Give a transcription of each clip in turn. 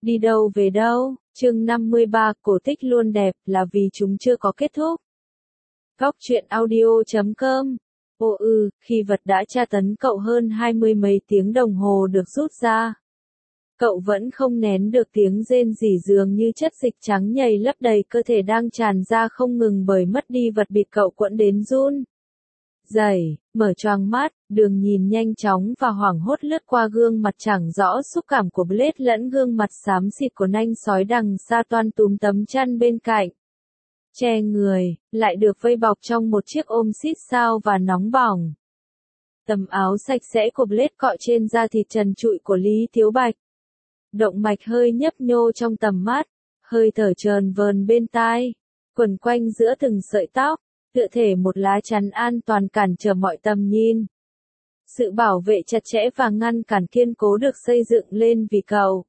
Đi đâu về đâu, chương 53, cổ tích luôn đẹp là vì chúng chưa có kết thúc. Góc truyện audio.com. Khi vật đã tra tấn cậu hơn 20 mấy tiếng đồng hồ được rút ra. Cậu vẫn không nén được tiếng rên rỉ, dường như chất dịch trắng nhầy lấp đầy cơ thể đang tràn ra không ngừng bởi mất đi vật bịt cậu quẫn đến run rẩy, mở choàng mắt, đường nhìn nhanh chóng và hoảng hốt lướt qua gương mặt chẳng rõ xúc cảm của Blade lẫn gương mặt xám xịt của nanh sói đằng xa toan túm tấm chăn bên cạnh. Che người, lại được vây bọc trong một chiếc ôm xít sao và nóng bỏng. Tấm áo sạch sẽ của Blade cọ trên da thịt trần trụi của Lý Thiếu Bạch. Động mạch hơi nhấp nhô trong tầm mắt, hơi thở trờn vờn bên tai, quẩn quanh giữa từng sợi tóc, tựa thể một lá chắn an toàn cản trở mọi tầm nhìn. Sự bảo vệ chặt chẽ và ngăn cản kiên cố được xây dựng lên vì cậu.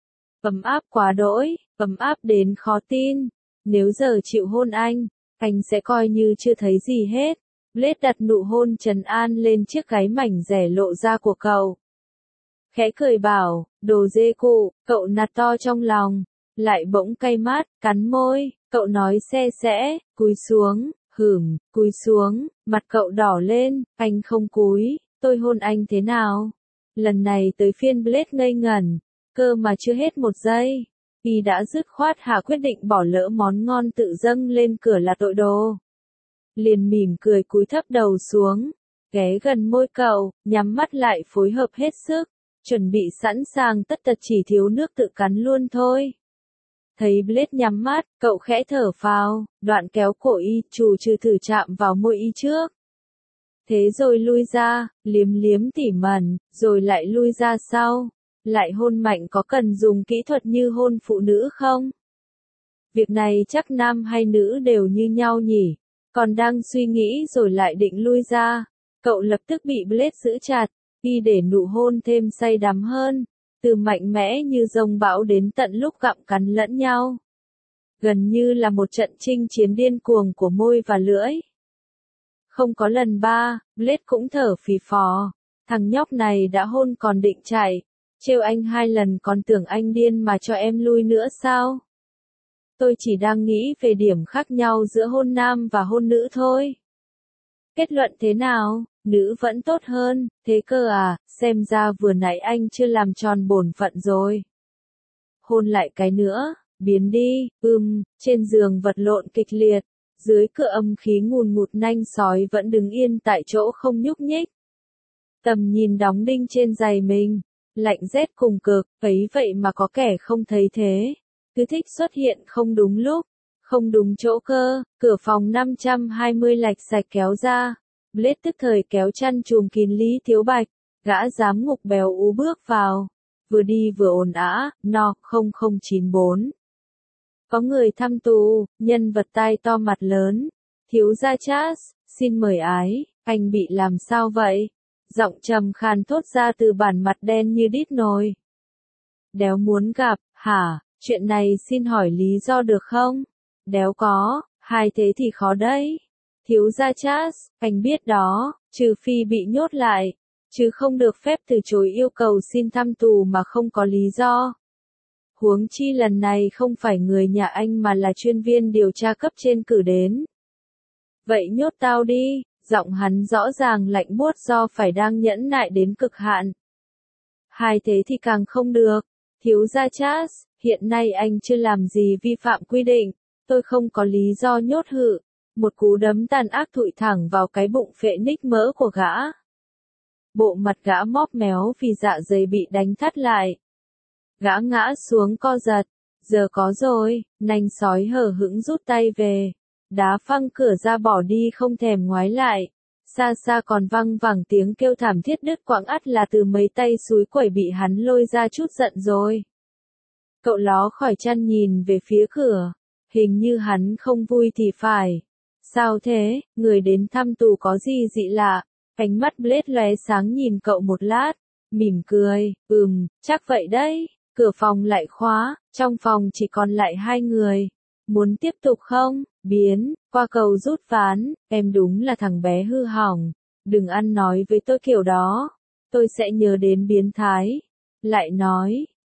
Ấm áp quá đỗi, ấm áp đến khó tin. Nếu giờ chịu hôn anh sẽ coi như chưa thấy gì hết. Blade đặt nụ hôn trấn an lên chiếc gáy mảnh rẻ lộ ra của cậu. Khẽ cười bảo, đồ dê cụ, cậu nạt to trong lòng, lại bỗng cay mắt, cắn môi, cậu nói xe sẽ, cúi xuống, cúi xuống, mặt cậu đỏ lên, anh không cúi, tôi hôn anh thế nào? Lần này tới phiên Blade ngây ngẩn, cơ mà chưa hết một giây, y đã dứt khoát hạ quyết định bỏ lỡ món ngon tự dâng lên cửa là tội đồ. Liền mỉm cười cúi thấp đầu xuống, ghé gần môi cậu, nhắm mắt lại phối hợp hết sức, chuẩn bị sẵn sàng tất tật chỉ thiếu nước tự cắn luôn thôi. Thấy Blade nhắm mắt, cậu khẽ thở phào, đoạn kéo cổ y, trù trừ thử chạm vào môi y trước. Thế rồi lui ra, liếm liếm tỉ mẩn, rồi lại lui ra sau. Lại hôn mạnh có cần dùng kỹ thuật như hôn phụ nữ không? Việc này chắc nam hay nữ đều như nhau nhỉ? Còn đang suy nghĩ rồi lại định lui ra. Cậu lập tức bị Blade giữ chặt, y để nụ hôn thêm say đắm hơn. Từ mạnh mẽ như dông bão đến tận lúc gặm cắn lẫn nhau. Gần như là một trận chinh chiến điên cuồng của môi và lưỡi. Không có lần ba, Blade cũng thở phì phò. Thằng nhóc này đã hôn còn định chạy. Trêu anh 2 lần còn tưởng anh điên mà cho em lui nữa sao? Tôi chỉ đang nghĩ về điểm khác nhau giữa hôn nam và hôn nữ thôi. Kết luận thế nào? Nữ vẫn tốt hơn, thế cơ à, xem ra vừa nãy anh chưa làm tròn bổn phận rồi. Hôn lại cái nữa, biến đi, trên giường vật lộn kịch liệt, dưới cửa âm khí ngùn ngụt nanh sói vẫn đứng yên tại chỗ không nhúc nhích. Tầm nhìn đóng đinh trên giày mình, lạnh rét cùng cực, ấy vậy mà có kẻ không thấy thế. Cứ thích xuất hiện không đúng lúc, không đúng chỗ cơ, cửa phòng 520 lạch sạch kéo ra. Blade tức thời kéo chăn trùm kín Lý Thiếu Bạch, gã giám ngục béo ú bước vào, vừa đi vừa ồn ào, no, 0094. Có người thăm tù, nhân vật tai to mặt lớn, thiếu gia Charles, xin mời ái, anh bị làm sao vậy? Giọng trầm khàn thốt ra từ bản mặt đen như đít nồi. Đéo muốn gặp, hả, chuyện này xin hỏi lý do được không? Đéo có, hai thế thì khó đấy. Thiếu gia Charles, anh biết đó, trừ phi bị nhốt lại, chứ không được phép từ chối yêu cầu xin thăm tù mà không có lý do. Huống chi lần này không phải người nhà anh mà là chuyên viên điều tra cấp trên cử đến. Vậy nhốt tao đi, giọng hắn rõ ràng lạnh buốt do phải đang nhẫn nại đến cực hạn. Hai thế thì càng không được, thiếu gia Charles, hiện nay anh chưa làm gì vi phạm quy định, tôi không có lý do nhốt hự. Một cú đấm tàn ác thụi thẳng vào cái bụng phệ ních mỡ của gã. Bộ mặt gã móp méo vì dạ dày bị đánh thắt lại. Gã ngã xuống co giật. Giờ có rồi, nanh sói hở hững rút tay về. Đá phăng cửa ra bỏ đi không thèm ngoái lại. Xa xa còn văng vẳng tiếng kêu thảm thiết đứt quãng, ắt là từ mấy tay xúi quẩy bị hắn lôi ra chút giận rồi. Cậu ló khỏi chăn nhìn về phía cửa. Hình như hắn không vui thì phải. Sao thế, người đến thăm tù có gì dị lạ? Ánh mắt Blade lóe sáng nhìn cậu một lát, mỉm cười, chắc vậy đấy. Cửa phòng lại khóa, trong phòng chỉ còn lại 2 người. Muốn tiếp tục không? Biến, qua cầu rút ván, em đúng là thằng bé hư hỏng. Đừng ăn nói với tôi kiểu đó. Tôi sẽ nhớ đến biến thái. Lại nói,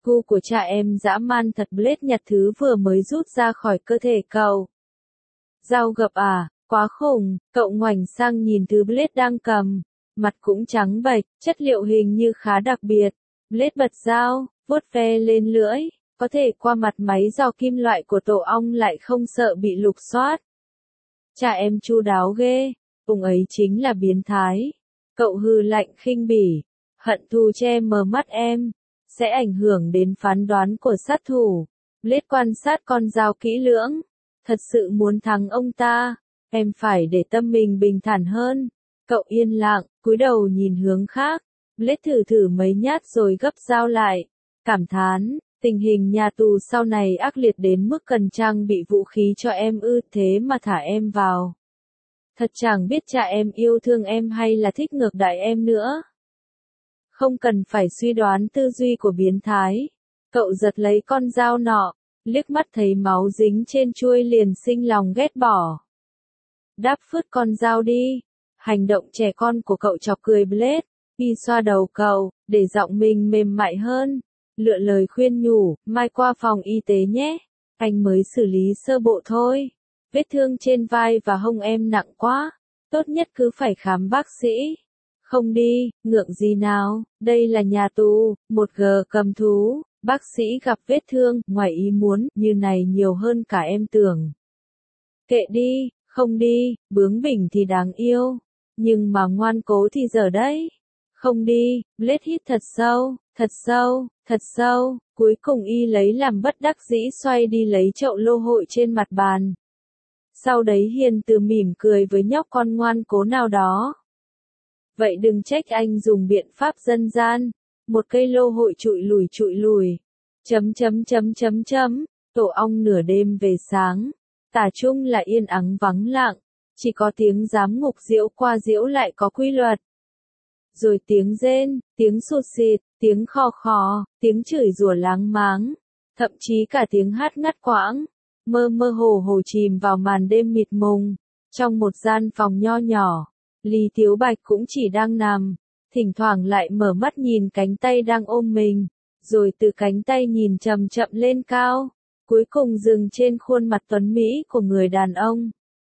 Gu của cha em dã man thật. Blade nhặt thứ vừa mới rút ra khỏi cơ thể cậu. Dao gập à, quá khủng. Cậu ngoảnh sang nhìn thứ Blade đang cầm. Mặt cũng trắng bệch, chất liệu hình như khá đặc biệt. Blade bật dao, vuốt ve lên lưỡi. Có thể qua mặt máy dò kim loại của tổ ong lại không sợ bị lục soát. Cha em chu đáo ghê, ông ấy chính là biến thái. Cậu hừ lạnh khinh bỉ, hận thù che mờ mắt em, sẽ ảnh hưởng đến phán đoán của sát thủ. Blade quan sát con dao kỹ lưỡng, thật sự muốn thắng ông ta, em phải để tâm mình bình thản hơn. Cậu yên lặng, cúi đầu nhìn hướng khác, Blade thử mấy nhát rồi gấp dao lại, cảm thán. Tình hình nhà tù sau này ác liệt đến mức cần trang bị vũ khí cho em ư, thế mà thả em vào. Thật chẳng biết cha em yêu thương em hay là thích ngược đãi em nữa. Không cần phải suy đoán tư duy của biến thái. Cậu giật lấy con dao nọ, liếc mắt thấy máu dính trên chuôi liền sinh lòng ghét bỏ. Đáp phứt con dao đi. Hành động trẻ con của cậu chọc cười Blade. Y xoa đầu cậu, để giọng mình mềm mại hơn. Lựa lời khuyên nhủ, mai qua phòng y tế nhé. Anh mới xử lý sơ bộ thôi. Vết thương trên vai và hông em nặng quá. Tốt nhất cứ phải khám bác sĩ. Không đi, ngượng gì nào, đây là nhà tù, một G cầm thú. Bác sĩ gặp vết thương, ngoài ý muốn, như này nhiều hơn cả em tưởng. Kệ đi, không đi, bướng bỉnh thì đáng yêu. Nhưng mà ngoan cố thì giờ đấy. Không đi, Blade hít thật sâu, thật sâu, thật sâu, cuối cùng y lấy làm bất đắc dĩ xoay đi lấy chậu lô hội trên mặt bàn. Sau đấy hiền từ mỉm cười với nhóc con ngoan cố nào đó. Vậy đừng trách anh dùng biện pháp dân gian, một cây lô hội trụi lùi. Tổ ong nửa đêm về sáng, tả chung là yên ắng vắng lặng, chỉ có tiếng giám ngục diễu qua diễu lại có quy luật. Rồi tiếng rên, tiếng sụt sịt, tiếng khò khò, tiếng chửi rủa láng máng, thậm chí cả tiếng hát ngắt quãng, mơ mơ hồ chìm vào màn đêm mịt mùng. Trong một gian phòng nho nhỏ, Lý Tiếu Bạch cũng chỉ đang nằm, thỉnh thoảng lại mở mắt nhìn cánh tay đang ôm mình, rồi từ cánh tay nhìn chậm chậm lên cao, cuối cùng dừng trên khuôn mặt tuấn mỹ của người đàn ông.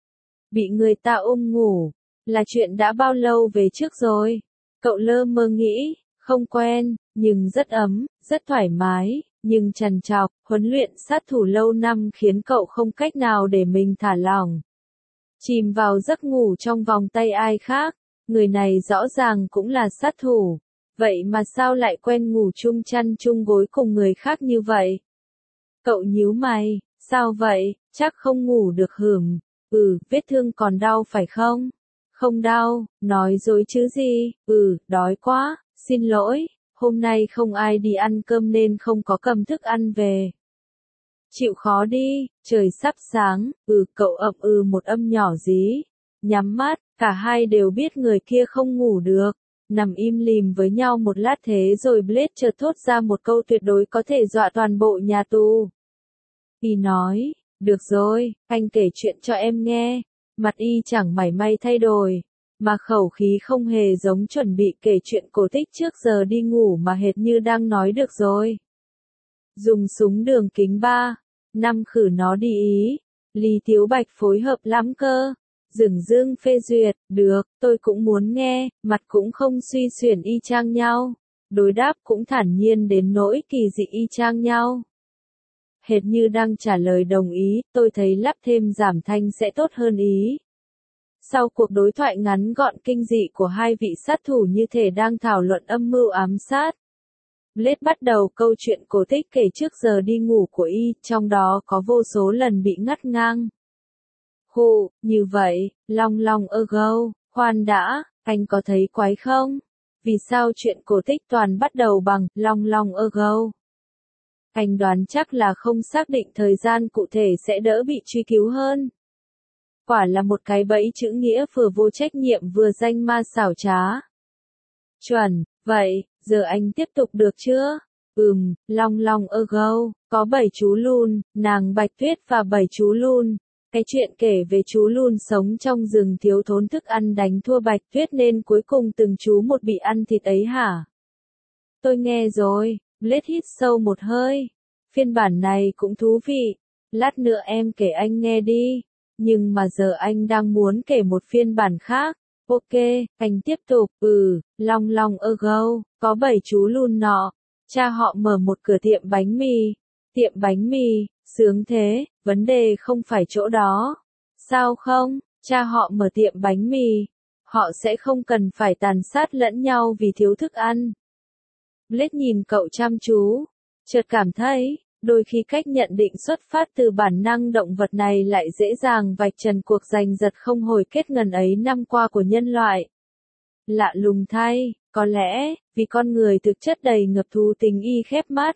Bị người ta ôm ngủ, là chuyện đã bao lâu về trước rồi? Cậu lơ mơ nghĩ, không quen, nhưng rất ấm, rất thoải mái, nhưng trằn trọc, huấn luyện sát thủ lâu năm khiến cậu không cách nào để mình thả lỏng. Chìm vào giấc ngủ trong vòng tay ai khác, người này rõ ràng cũng là sát thủ, vậy mà sao lại quen ngủ chung chăn chung gối cùng người khác như vậy? Cậu nhíu mày, sao vậy, chắc không ngủ được hửm, vết thương còn đau phải không? Không đau, nói dối chứ gì, đói quá, xin lỗi, hôm nay không ai đi ăn cơm nên không có cầm thức ăn về. Chịu khó đi, trời sắp sáng, cậu ậm một âm nhỏ dí. Nhắm mắt, cả hai đều biết người kia không ngủ được, nằm im lìm với nhau một lát thế rồi Blade chợt thốt ra một câu tuyệt đối có thể dọa toàn bộ nhà tù. Y nói, được rồi, anh kể chuyện cho em nghe. Mặt y chẳng mảy may thay đổi, mà khẩu khí không hề giống chuẩn bị kể chuyện cổ tích trước giờ đi ngủ mà hệt như đang nói được rồi. Dùng súng đường kính 3-5 khử nó đi ý. Lý Tiếu Bạch phối hợp lắm cơ. Dửng dưng phê duyệt, được, tôi cũng muốn nghe, mặt cũng không suy xuyển y chang nhau. Đối đáp cũng thản nhiên đến nỗi kỳ dị y chang nhau. Hệt như đang trả lời đồng ý, tôi thấy lắp thêm giảm thanh sẽ tốt hơn ý. Sau cuộc đối thoại ngắn gọn kinh dị của hai vị sát thủ như thể đang thảo luận âm mưu ám sát, Blade bắt đầu câu chuyện cổ tích kể trước giờ đi ngủ của y, trong đó có vô số lần bị ngắt ngang. Hù, như vậy, long ago, khoan đã, anh có thấy quái không? Vì sao chuyện cổ tích toàn bắt đầu bằng long ago? Anh đoán chắc là không xác định thời gian cụ thể sẽ đỡ bị truy cứu hơn. Quả là một cái bẫy chữ nghĩa vừa vô trách nhiệm vừa danh ma xảo trá. Chuẩn, vậy, giờ anh tiếp tục được chưa? Long ago, có 7 chú lùn, nàng Bạch Tuyết và 7 chú lùn. Cái chuyện kể về chú lùn sống trong rừng thiếu thốn thức ăn đánh thua Bạch Tuyết nên cuối cùng từng chú một bị ăn thịt ấy hả? Tôi nghe rồi, Blade hít sâu một hơi. Phiên bản này cũng thú vị. Lát nữa em kể anh nghe đi. Nhưng mà giờ anh đang muốn kể một phiên bản khác. Ok, anh tiếp tục. Long long ago, có 7 chú lùn nọ. Cha họ mở một cửa tiệm bánh mì. Tiệm bánh mì, sướng thế, vấn đề không phải chỗ đó. Sao không? Cha họ mở tiệm bánh mì. Họ sẽ không cần phải tàn sát lẫn nhau vì thiếu thức ăn. Blade nhìn cậu chăm chú. Chợt cảm thấy, đôi khi cách nhận định xuất phát từ bản năng động vật này lại dễ dàng vạch trần cuộc giành giật không hồi kết ngần ấy năm qua của nhân loại. Lạ lùng thay, có lẽ, vì con người thực chất đầy ngập thú tình y khép mắt.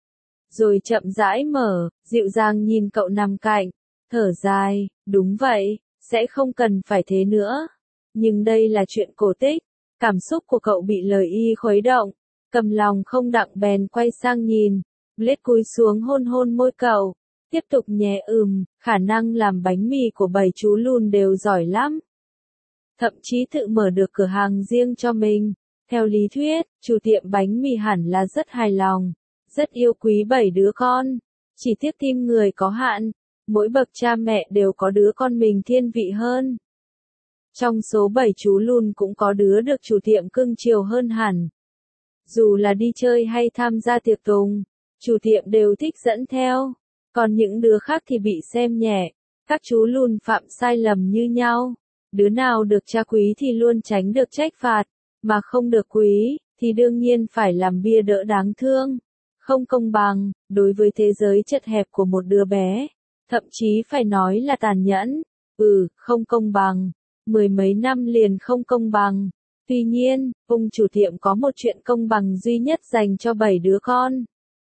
Rồi chậm rãi mở, dịu dàng nhìn cậu nằm cạnh, thở dài, đúng vậy, sẽ không cần phải thế nữa. Nhưng đây là chuyện cổ tích, cảm xúc của cậu bị lời y khuấy động, cầm lòng không đặng bèn quay sang nhìn, Blade cúi xuống hôn hôn môi cậu, tiếp tục nhé khả năng làm bánh mì của 7 chú lùn đều giỏi lắm. Thậm chí tự mở được cửa hàng riêng cho mình. Theo lý thuyết, chủ tiệm bánh mì hẳn là rất hài lòng, rất yêu quý 7 đứa con. Chỉ tiếc tim người có hạn, mỗi bậc cha mẹ đều có đứa con mình thiên vị hơn. Trong số 7 chú lùn cũng có đứa được chủ tiệm cưng chiều hơn hẳn. Dù là đi chơi hay tham gia tiệc tùng, chủ tiệm đều thích dẫn theo. Còn những đứa khác thì bị xem nhẹ. Các chú lùn phạm sai lầm như nhau. Đứa nào được cha quý thì luôn tránh được trách phạt, mà không được quý, thì đương nhiên phải làm bia đỡ đáng thương. Không công bằng, đối với thế giới chật hẹp của một đứa bé. Thậm chí phải nói là tàn nhẫn. Không công bằng. 10 mấy năm liền không công bằng. Tuy nhiên, ông chủ tiệm có một chuyện công bằng duy nhất dành cho 7 đứa con.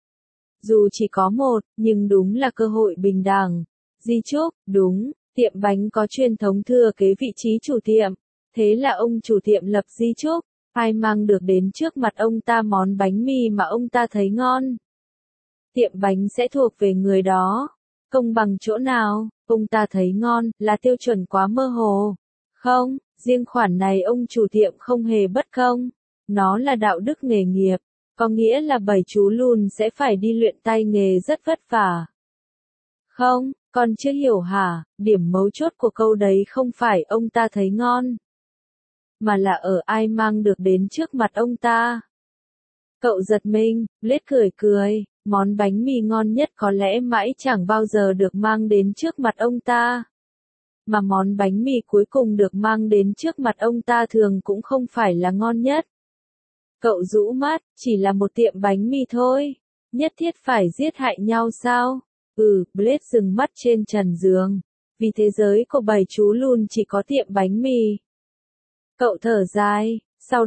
Dù chỉ có một, nhưng đúng là cơ hội bình đẳng. Di chúc, đúng, tiệm bánh có truyền thống thừa kế vị trí chủ tiệm. Thế là ông chủ tiệm lập di chúc, ai mang được đến trước mặt ông ta món bánh mì mà ông ta thấy ngon. Tiệm bánh sẽ thuộc về người đó. Công bằng chỗ nào, ông ta thấy ngon, là tiêu chuẩn quá mơ hồ. Không, riêng khoản này ông chủ tiệm không hề bất công. Nó là đạo đức nghề nghiệp, có nghĩa là 7 chú lùn sẽ phải đi luyện tay nghề rất vất vả. Không, con chưa hiểu hả, điểm mấu chốt của câu đấy không phải ông ta thấy ngon, mà là ở ai mang được đến trước mặt ông ta. Cậu giật mình, Blade cười cười, món bánh mì ngon nhất có lẽ mãi chẳng bao giờ được mang đến trước mặt ông ta. Mà món bánh mì cuối cùng được mang đến trước mặt ông ta thường cũng không phải là ngon nhất. Cậu rũ mắt, chỉ là một tiệm bánh mì thôi. Nhất thiết phải giết hại nhau sao? Blade dừng mắt trên trần giường. Vì thế giới của 7 chú lùn chỉ có tiệm bánh mì. Cậu thở dài,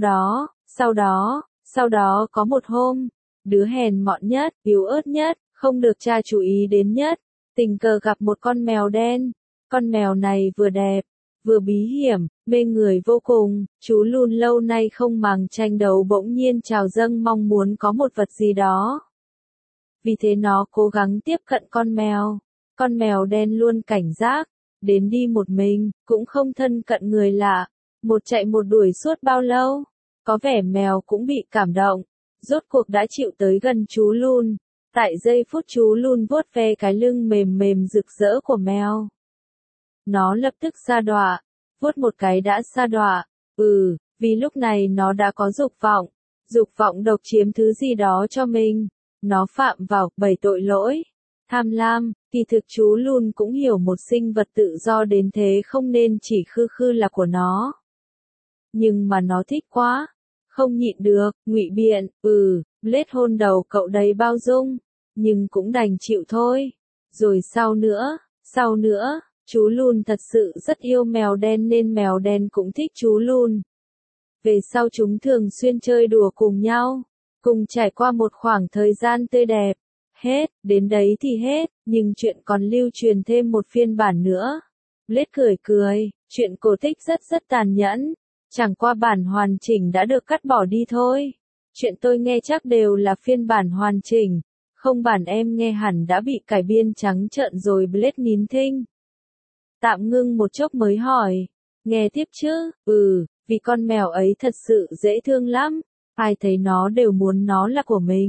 sau đó có một hôm, đứa hèn mọn nhất, yếu ớt nhất, không được cha chú ý đến nhất, tình cờ gặp một con mèo đen. Con mèo này vừa đẹp, vừa bí hiểm, mê người vô cùng, chú lùn lâu nay không màng tranh đấu bỗng nhiên trào dâng mong muốn có một vật gì đó. Vì thế nó cố gắng tiếp cận con mèo đen luôn cảnh giác, đến đi một mình, cũng không thân cận người lạ, một chạy một đuổi suốt bao lâu, có vẻ mèo cũng bị cảm động, rốt cuộc đã chịu tới gần chú lùn, tại giây phút chú lùn vuốt ve cái lưng mềm mềm rực rỡ của mèo. Nó lập tức sa đọa, vuốt một cái đã sa đọa, vì lúc này nó đã có dục vọng độc chiếm thứ gì đó cho mình, nó phạm vào 7 tội lỗi. Tham lam, kỳ thực chú lùn cũng hiểu một sinh vật tự do đến thế không nên chỉ khư khư là của nó. Nhưng mà nó thích quá, không nhịn được, ngụy biện, Blade hôn đầu cậu đầy bao dung, nhưng cũng đành chịu thôi. Rồi sau nữa, chú lùn thật sự rất yêu mèo đen nên mèo đen cũng thích chú lùn. Về sau chúng thường xuyên chơi đùa cùng nhau, cùng trải qua một khoảng thời gian tươi đẹp. Hết, đến đấy thì hết, nhưng chuyện còn lưu truyền thêm một phiên bản nữa. Blade cười cười, chuyện cổ tích rất tàn nhẫn, chẳng qua bản hoàn chỉnh đã được cắt bỏ đi thôi. Chuyện tôi nghe chắc đều là phiên bản hoàn chỉnh, không bản em nghe hẳn đã bị cải biên trắng trợn rồi. Blade nín thinh. Tạm ngưng một chốc mới hỏi, nghe tiếp chứ? Vì con mèo ấy thật sự dễ thương lắm, ai thấy nó đều muốn nó là của mình.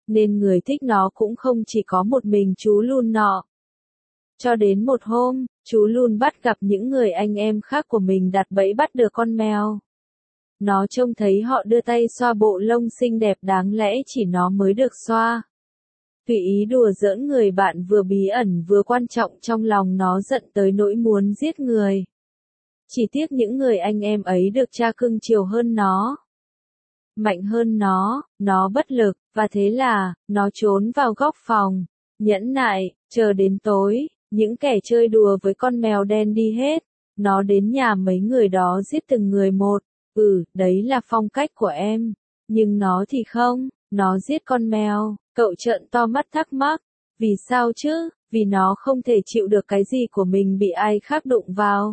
nên người thích nó cũng không chỉ có một mình chú Lun nọ. Cho đến một hôm, chú Lun bắt gặp những người anh em khác của mình đặt bẫy bắt được con mèo. Nó trông thấy họ đưa tay xoa bộ lông xinh đẹp đáng lẽ chỉ nó mới được xoa. Tùy ý đùa giỡn người bạn vừa bí ẩn vừa quan trọng trong lòng nó giận tới nỗi muốn giết người. Chỉ tiếc những người anh em ấy được cha cưng chiều hơn nó. Mạnh hơn nó bất lực, và thế là, nó trốn vào góc phòng, nhẫn nại, chờ đến tối, những kẻ chơi đùa với con mèo đen đi hết, nó đến nhà mấy người đó giết từng người một, đấy là phong cách của em, nhưng nó thì không, nó giết con mèo, cậu trợn to mắt thắc mắc, vì sao chứ, vì nó không thể chịu được cái gì của mình bị ai khác đụng vào.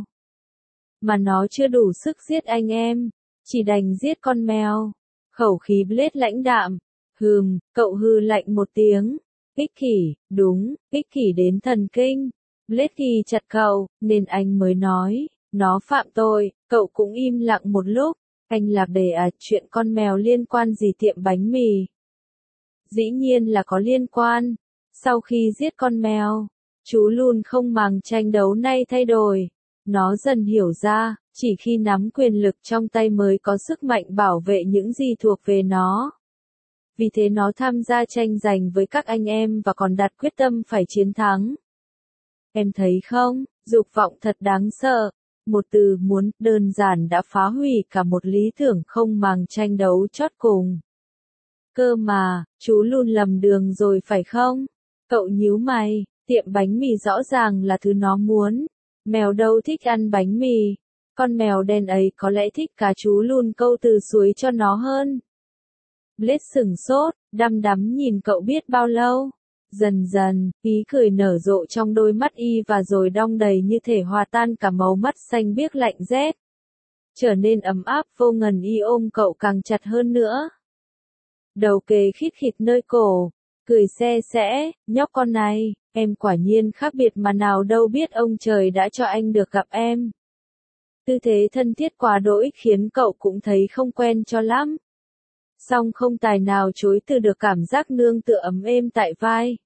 Mà nó chưa đủ sức giết anh em, chỉ đành giết con mèo. Khẩu khí Blade lãnh đạm. Cậu hư lạnh một tiếng. Ích kỷ, đúng, ích kỷ đến thần kinh. Blade ghi chặt cậu, nên anh mới nói, nó phạm tội, cậu cũng im lặng một lúc. Anh lạc đề chuyện con mèo liên quan gì tiệm bánh mì? Dĩ nhiên là có liên quan. Sau khi giết con mèo, chú Lun không màng tranh đấu nay thay đổi. Nó dần hiểu ra, chỉ khi nắm quyền lực trong tay mới có sức mạnh bảo vệ những gì thuộc về nó. Vì thế nó tham gia tranh giành với các anh em và còn đặt quyết tâm phải chiến thắng. Em thấy không, dục vọng thật đáng sợ. Một từ muốn đơn giản đã phá hủy cả một lý tưởng không màng tranh đấu chót cùng. Cơ mà, chú Lun lầm đường rồi phải không? Cậu nhíu mày, tiệm bánh mì rõ ràng là thứ nó muốn. Mèo đâu thích ăn bánh mì. Con mèo đen ấy có lẽ thích cá chú Lun câu từ suối cho nó hơn. Blade sửng sốt, đăm đắm nhìn cậu biết bao lâu. Dần dần, ý cười nở rộ trong đôi mắt y và rồi đong đầy như thể hòa tan cả màu mắt xanh biếc lạnh rét. Trở nên ấm áp vô ngần y ôm cậu càng chặt hơn nữa. Đầu kề khít khịt nơi cổ, cười se sẽ, nhóc con này, em quả nhiên khác biệt mà nào đâu biết ông trời đã cho anh được gặp em. Tư thế thân thiết quá đỗi khiến cậu cũng thấy không quen cho lắm. Song không tài nào chối từ được cảm giác nương tựa ấm êm tại vai.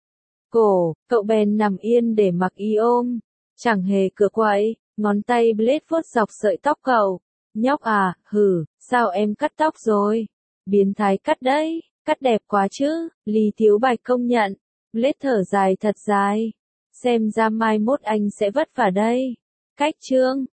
Cậu bèn nằm yên để mặc y ôm. Chẳng hề cựa quậy, ngón tay Blade vuốt dọc sợi tóc cậu. Nhóc à, sao em cắt tóc rồi? Biến thái cắt đấy, cắt đẹp quá chứ, Lý Thiếu Bạch công nhận. Blade thở dài thật dài. Xem ra mai mốt anh sẽ vất vả đây. Cách chương